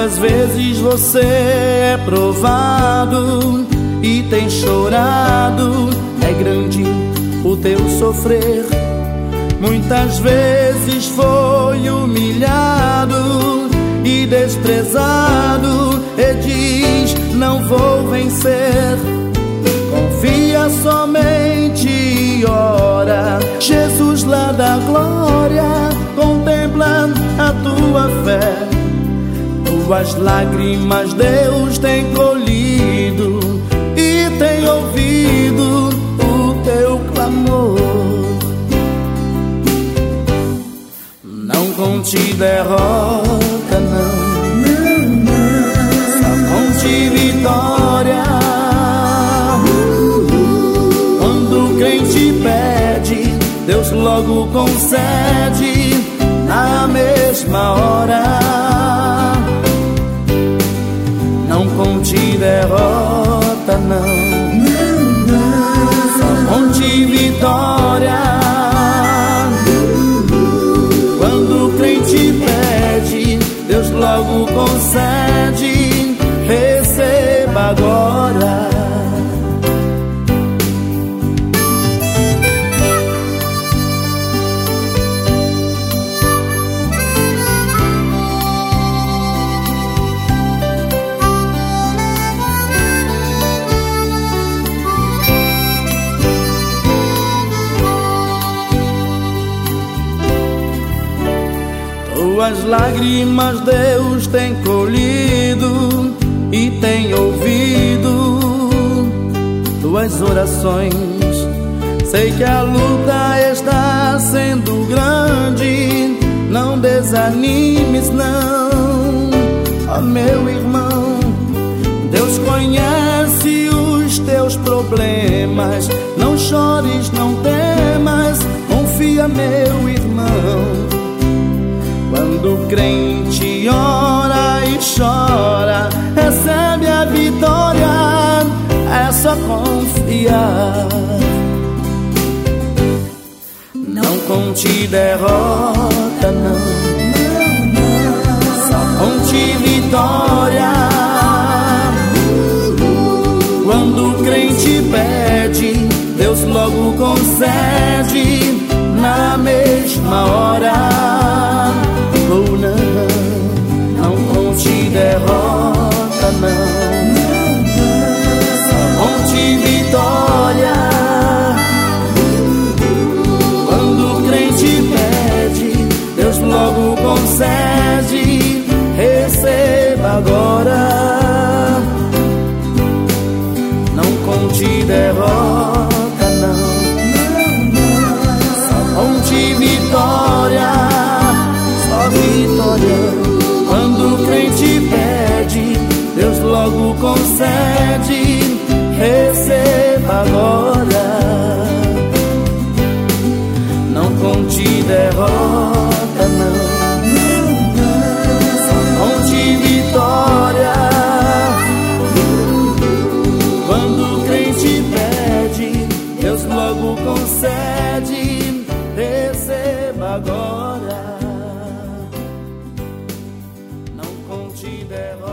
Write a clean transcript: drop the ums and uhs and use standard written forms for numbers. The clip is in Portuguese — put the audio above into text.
Muitas vezes você é provado e tem chorado, é grande o teu sofrer. Muitas vezes foi humilhado e desprezado, e diz: não vou vencer. Confia somente e ora, Jesus lá da glória contempla a tua fé. Tuas lágrimas Deus tem colhido e tem ouvido o teu clamor. Não conte derrota, não, só conte vitória. Quando o crente pede, Deus logo concede na mesma hora. Não conte derrota, não, só conte vitória. Quando o crente pede, Deus logo concede. Receba agora. Tuas lágrimas Deus tem colhido e tem ouvido tuas orações. Sei que a luta está sendo grande, não desanimes não, ó meu irmão. Deus conhece os teus problemas, não chores, não temas, confia meu irmão. Quando o crente ora e chora, recebe a vitória, é só confiar. Não conte derrota, não, só conte vitória. Quando o crente pede, Deus logo concede na mesma hora. Oh, não conte derrota, não, só conte vitória. Quando o crente pede, Deus logo concede. Receba agora. Não conte derrota, não, só conte vitória. Vitória. Quando o crente pede, Deus logo concede. Receba agora. Não conte derrota, não, só conte vitória. Quando o crente pede, Deus logo concede. Receba agora. Não conte derrota.